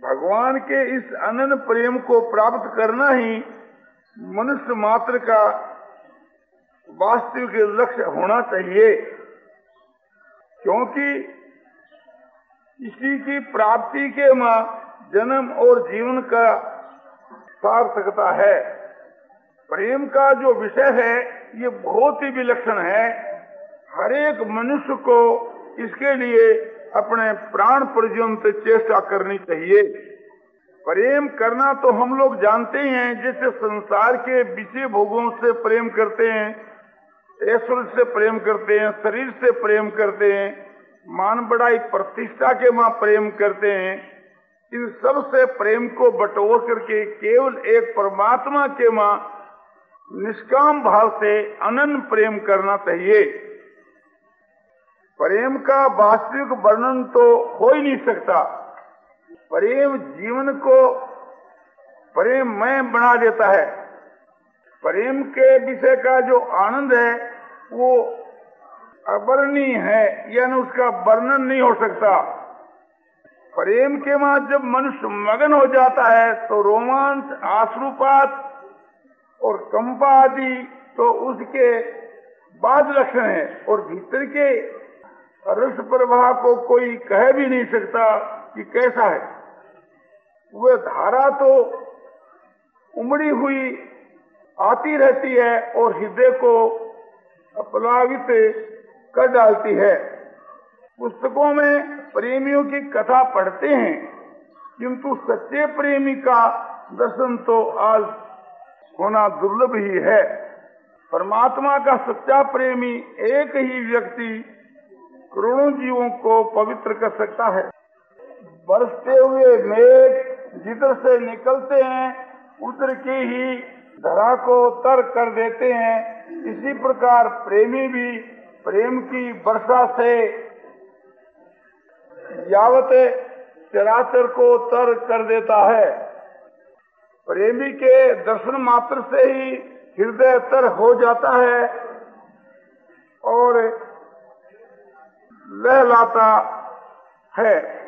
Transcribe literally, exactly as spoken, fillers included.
भगवान के इस अनन्य प्रेम को प्राप्त करना ही मनुष्य मात्र का वास्तविक लक्ष्य होना चाहिए, क्योंकि इसी की प्राप्ति के मां जन्म और जीवन का सार्थकता है। प्रेम का जो विषय है ये बहुत ही विलक्षण है। हर एक मनुष्य को इसके लिए अपने प्राण पर्यंत चेष्टा करनी चाहिए। प्रेम करना तो हम लोग जानते हैं, जैसे संसार के विषय भोगों से प्रेम करते हैं, ऐश्वर्य से प्रेम करते हैं, शरीर से प्रेम करते हैं, मान बढ़ाई प्रतिष्ठा के मां प्रेम करते हैं। इन सब से प्रेम को बटोर करके केवल एक परमात्मा के मां निष्काम भाव से अनन्य प्रेम करना चाहिए। प्रेम का वास्तविक वर्णन तो हो ही नहीं सकता। प्रेम जीवन को प्रेममय बना देता है। प्रेम के विषय का जो आनंद है वो अवर्णनीय है, यानी उसका वर्णन नहीं हो सकता। प्रेम के मां जब मनुष्य मगन हो जाता है तो रोमांच, आश्रुपात और कंपा आदि तो उसके बाद लक्षण है, और भीतर के रस प्रवाह को कोई कह भी नहीं सकता कि कैसा है। वह धारा तो उमड़ी हुई आती रहती है और हृदय को प्लावित कर डालती है। पुस्तकों में प्रेमियों की कथा पढ़ते हैं, किंतु सच्चे प्रेमी का दर्शन तो आज होना दुर्लभ ही है। परमात्मा का सच्चा प्रेमी एक ही व्यक्ति करोड़ों जीवों को पवित्र कर सकता है। बरसते हुए मेघ जिधर से निकलते हैं उधर की ही धरा को तर कर देते हैं, इसी प्रकार प्रेमी भी प्रेम की वर्षा से यावत चराचर को तर कर देता है। प्रेमी के दर्शन मात्र से ही हृदय तर हो जाता है और लहलाता है।